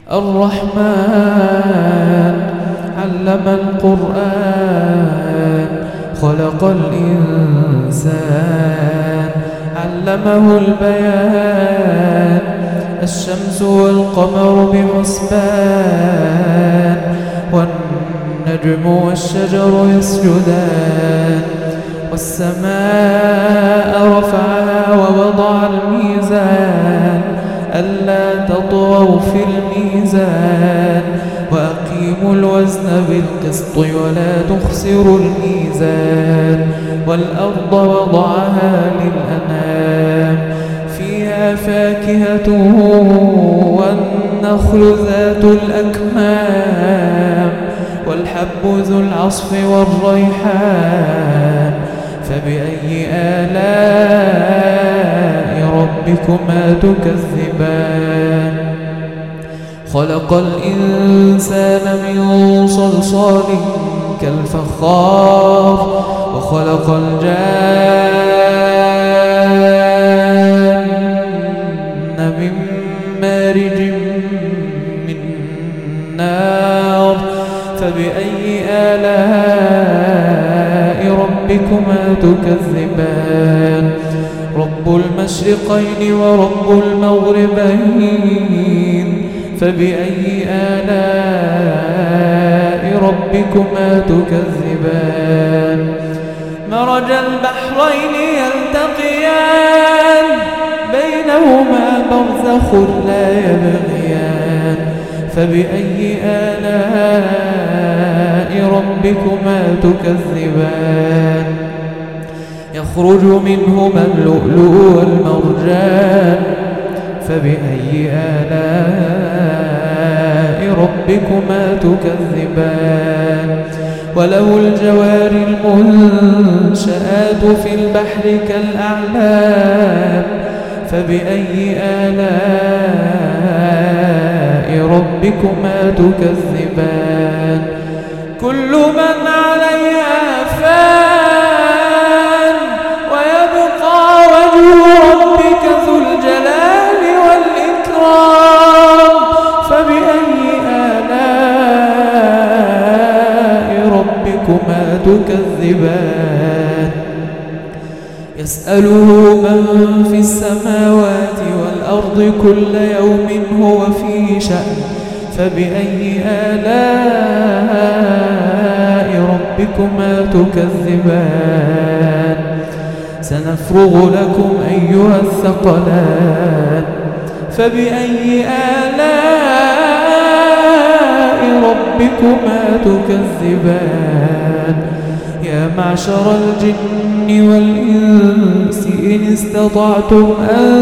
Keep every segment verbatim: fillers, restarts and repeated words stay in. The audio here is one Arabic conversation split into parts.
الرحمن علم القرآن خلق الإنسان علمه البيان الشمس والقمر بحسبان والنجم والشجر يسجدان والسماء رفعها ووضع الميزان ألا تطغوا في الميزان وأقيموا الوزن بالقسط ولا تخسروا الميزان والأرض وضعها للأنام فيها فاكهة والنخل ذات الأكمام والحب ذو العصف والريحان فبأي آلاء ربكما تكذبان خلق الإنسان من صلصال كالفخار وخلق الجان من مارج من نار فبأي آلاء ربكما تكذبان رب المشرقين ورب المغربين فبأي آلاء ربكما تكذبان مرج البحرين يلتقيان بينهما برزخ لا يبغيان فبأي آلاء ربكما تكذبان يخرج منهما اللؤلؤ والمرجان فبأي آلاء ربكما تكذبان وله الجوار المنشآت في البحر كالأعلام فبأي آلاء ربكما تكذبان كل من عليها فان ويبقى وجه ربك ذو الجلال والإكرام فبأي آلاء ربكما تكذبان يسأله من في السماوات والأرض كل يوم هو في شأن فبأي آلاء ربكما تكذبان سنفرغ لكم أيها الثقلان فبأي آلاء ربكما تكذبان يا معشر الجن والإنس إن استطعتم أن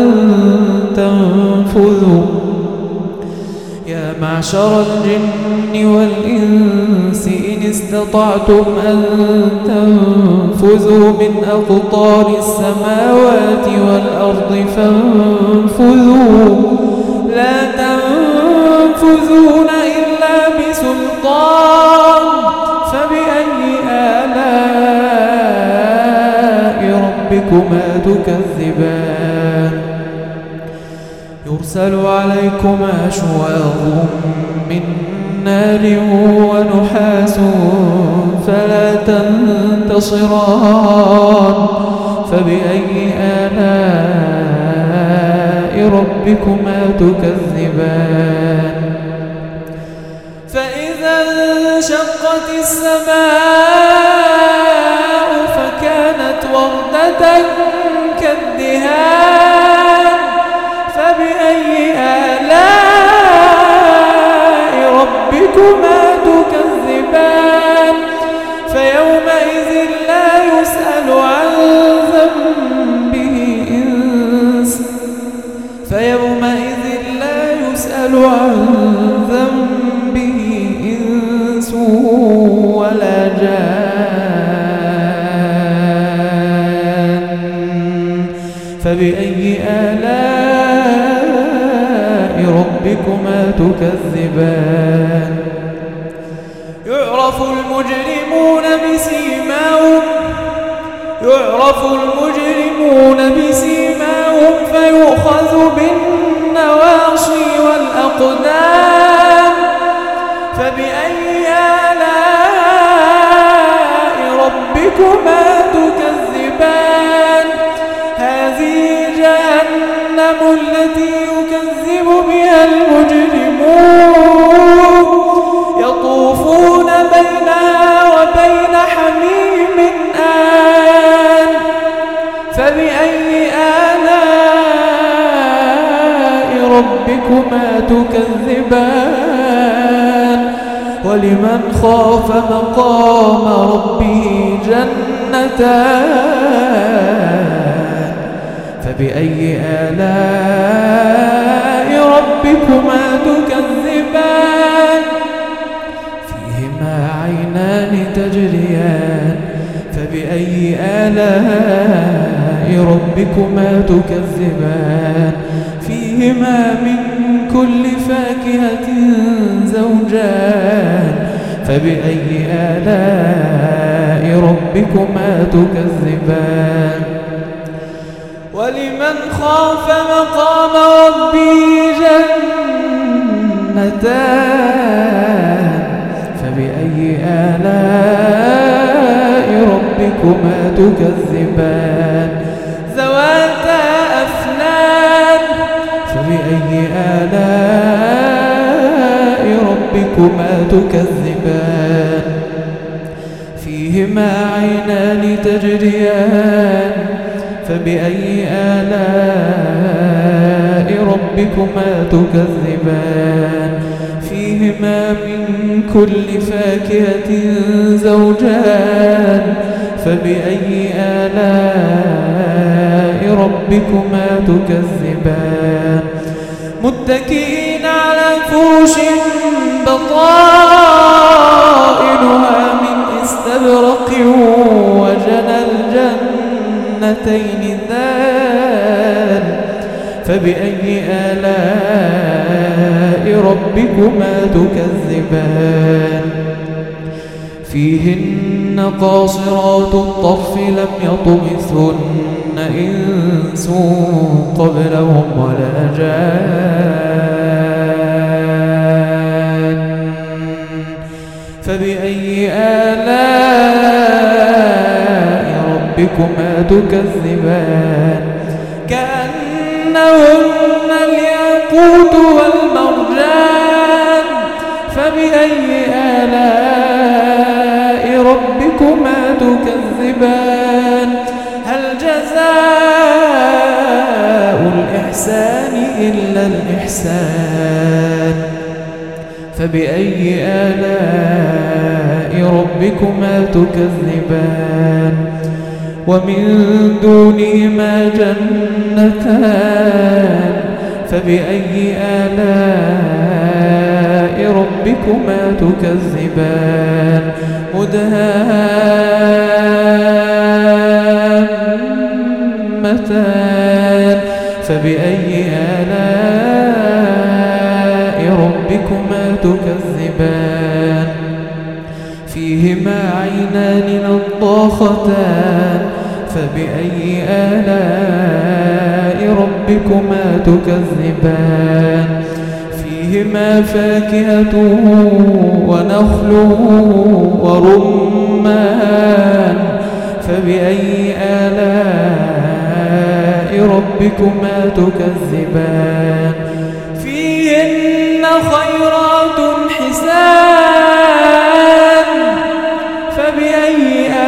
تنفذوا يا معشر الجن والإنس إن استطعتم أن تنفذوا من أقطار السماوات والأرض فانفذوا لا تنفذون إلا بسلطان فبأي آلاء ربكما تكذبان يرسل عليكما شواظ من نار ونحاس فلا تنتصران فبأي آلاء ربكما تكذبان فإذا انشقت السماء فكانت وردة كالدهان فبأي آلاء ربكما تكذبان فيومئذ لا يسأل عن ذنبه إنس فيومئذ لا يسأل عن ذنبه إنس ولا جان فبأي آلاء ربكما تكذبان يعرف المجرمون بسيماهم يعرف المجرمون بسيماهم فيؤخذ بالنواصي والأقدام ربكما تكذبان هذه جهنم التي يكذب بها المجرمون يطوفون بينها وبين حميم آن فبأي آلاء ربكما تكذبان ولمن خاف مقام ربه جنتان فبأي آلاء ربكما تكذبان فيهما عينان تجريان فبأي آلاء ربكما تكذبان فيهما من كل فاكهة زوجان فبأي آلاء ربكما تكذبان ولمن خاف مقام ربه جنتان فبأي آلاء ربكما تكذبان ذواتا أفنان فبأي آلاء ربكما تكذبان فيهما عينان تجريان فبأي آلاء ربكما تكذبان فيهما من كل فاكهة زوجان فبأي آلاء ربكما تكذبان متكئين على فرش بطائنها من استبرق وجنى الجنتين دان فبأي آلاء ربكما تكذبان فيهن قاصرات الطرف لم يطمثهن إنس قبلهم ولا جان فبأي آلاء ربكما تكذبان كأنهن الياقوت والمرجان فبأي آلاء ربكما تكذبان هل جزاء الإحسان إلا الإحسان فبأي آلاء ربكما تكذبان ومن دونهما جنتان فبأي آلاء ربكما تكذبان مدهامتان فبأي آلاء ربكما تكذبان فيهما عينان نضاختان فبأي آلاء ربكما تكذبان فيهما فاكهة ونخل ورمان فبأي آلاء ربكما تكذبان فيهن خيرات حسان فبأي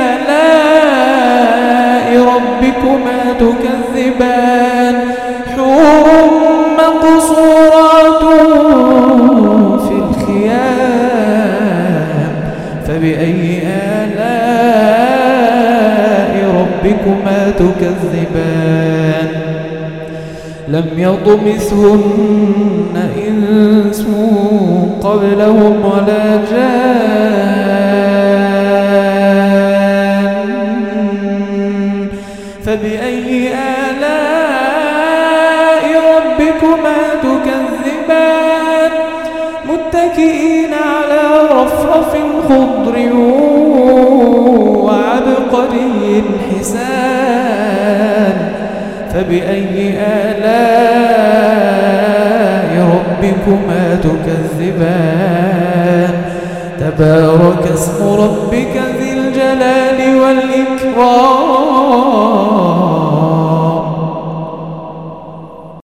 آلاء ربكما تكذبان حور مقصورات في الخيام فبأي آلاء ربكما تكذبان لم يطمثهن إنس قبلهم ولا جان فبأي آلاء ربكما تكذبان متكئين على رفرف خضر وعبقري حسان فبأي آلاء ربكما تكذبان تبارك اسم ربك ذي الجلال والإكرام وذكرى